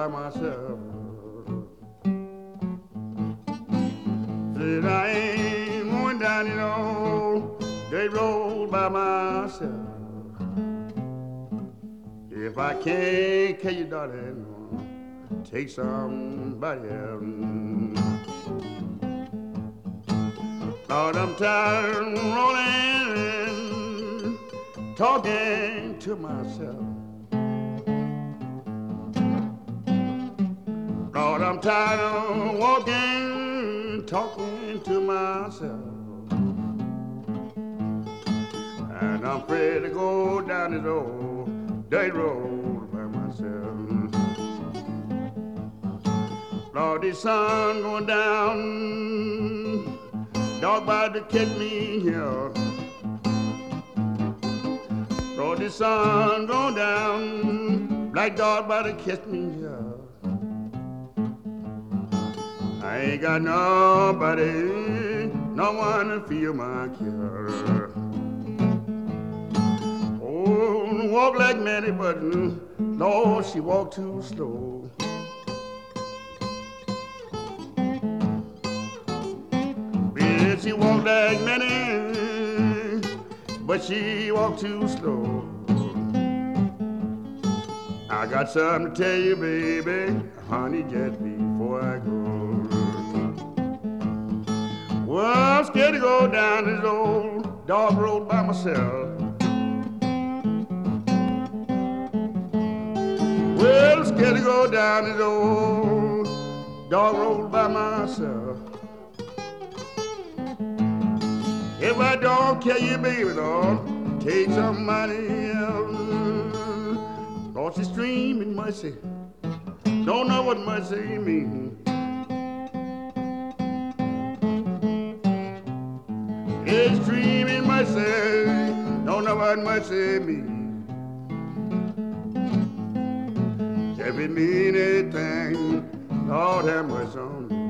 by myself. Said I ain't going down the old dirt road by myself. If I can't kill you, darling, take somebody else. Lord, I'm tired of rolling, talking to myself. Lord, I'm tired of walking, talking to myself. And I'm afraid to go down this old dirt road by myself. Lord, the sun going down, dog about to catch me here. Lord, the sun going down, black dog about to catch me here. I ain't got nobody, no one to feel my cure. Oh, walk like Mary, but Lord, she walk too slow. Yeah, she walk like Mary, but she walk too slow. I got something to tell you, baby, honey, just before I go. Well, I'm scared to go down this old dog road by myself. Well, I'm scared to go down this old dog road by myself. If I don't kill you, baby, Lord, take somebody else. Across the stream in mercy, don't know what mercy means. It's stream in mercy, don't know what mercy means. If it mean anything, Lord have mercy on me.